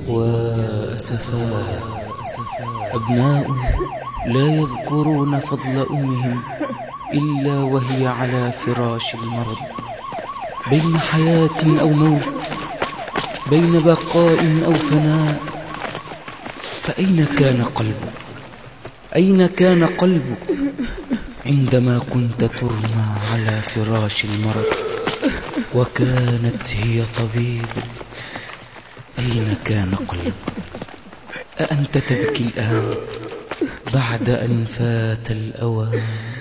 وأسفا أبناء لا يذكرون فضل أمهم إلا وهي على فراش المرض، بين حياة أو موت، بين بقاء أو فناء. فأين كان قلبك؟ أين كان قلبك عندما كنت ترمى على فراش المرض وكانت هي طبيبك؟ أين كان قلبك؟ أأنت تبكي الآن بعد أن فات الأوان؟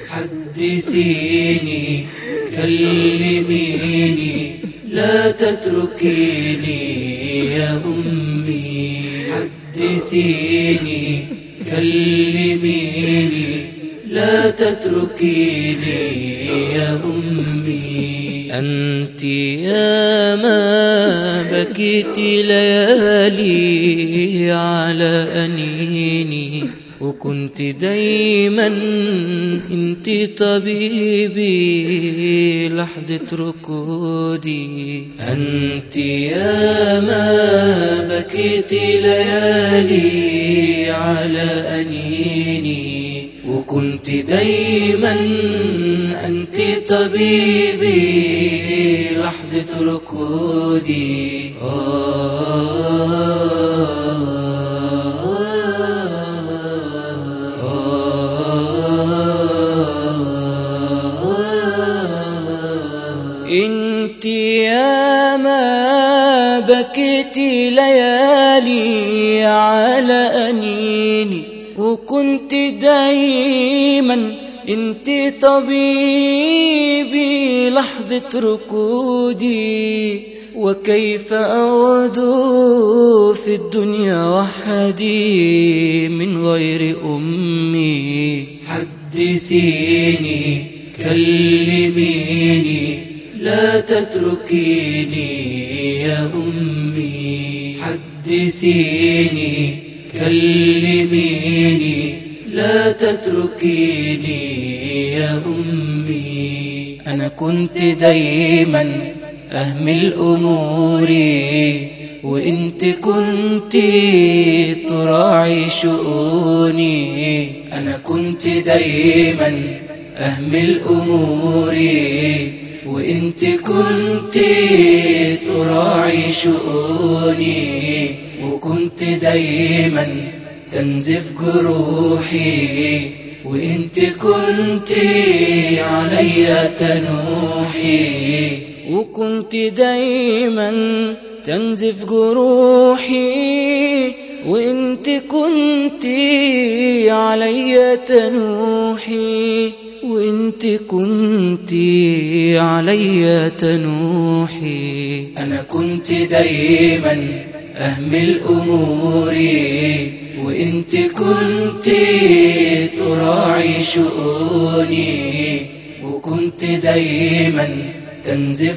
حدثيني، كلميني، لا تتركيني يا أمي. حدثيني، كلميني، لا تتركيني يا أمي. أنت يا ما بكيت ليالي على أنيني، وكنت دايما انت طبيبي لحظة ركودي. أنت يا ما بكيت ليالي على أنيني، وكنت دايما أنت طبيبي لحظة ركودي. انت يا ما بكيت ليالي على أنيني، وكنت دايما انت طبيبي لحظة ركودي. وكيف أعود في الدنيا وحدي من غير أمي؟ حدثيني، كلميني، لا تتركيني يا أمي. حدثيني، كلميني، لا تتركيني يا أمي. أنا كنت دايما أهمل أموري، وإنت كنت تراعي شؤوني. أنا كنت دايما أهمل أموري، وإنت كنت تراعي شؤوني. وكنت دايما تنزف جروحي، وإنت كنت علي تنوحي. وكنت دايما تنزف جروحي، وإنت كنت علي تنوحي. وإنت كنت علي تنوحي. أنا كنت دايما أهمل أموري، وإنت كنت تراعي شؤوني. وكنت دايما تنزف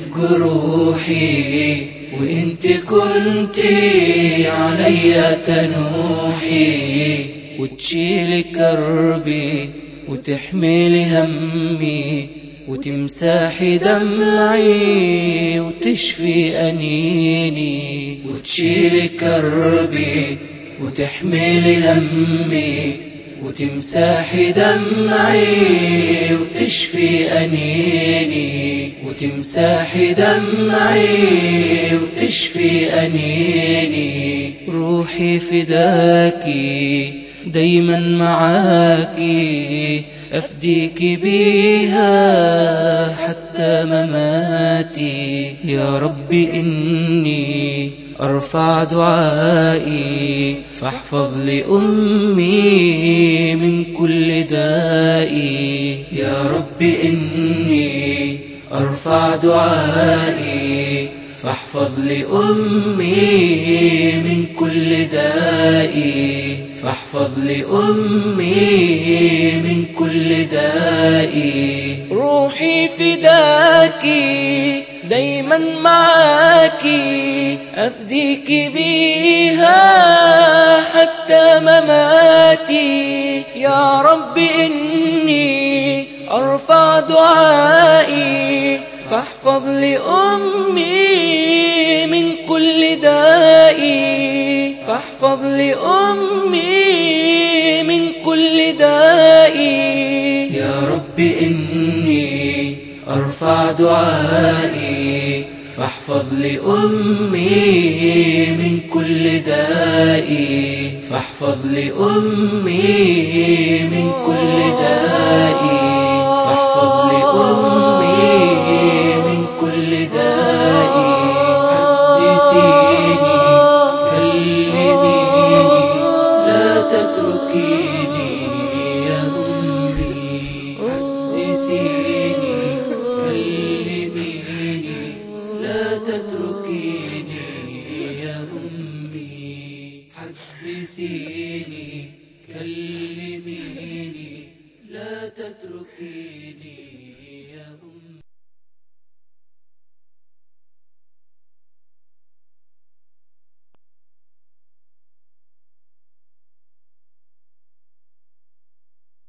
جروحي، وإنت كنت علي تنوحي. وتشيل كربي وتحمل همي، وتمسحي دمعي وتشفي أنيني. وتشيل كربي وتحمل همي، وتمسحي دمعي وتشفي أنيني. وتمسحي دمعي وتشفي أنيني. روحي فداكي دايما معاكي، أفديك بيها حتى مماتي. يا رب إني أرفع دعائي، فاحفظ لأمي من كل دائي. يا رب إني أرفع دعائي، فاحفظ لأمي من كل دائي. فاحفظ لأمي من كل دائي. روحي فداكي دايما معاكي، أفديك بيها حتى مماتي. يا رب إني أرفع دعائي، فاحفظ لأمي من كل دائي. فاحفظ لأمي من كل داء. يا رب إني أرفع دعائي فاحفظ لأمي من كل داء، فاحفظ لأمي من كل داء.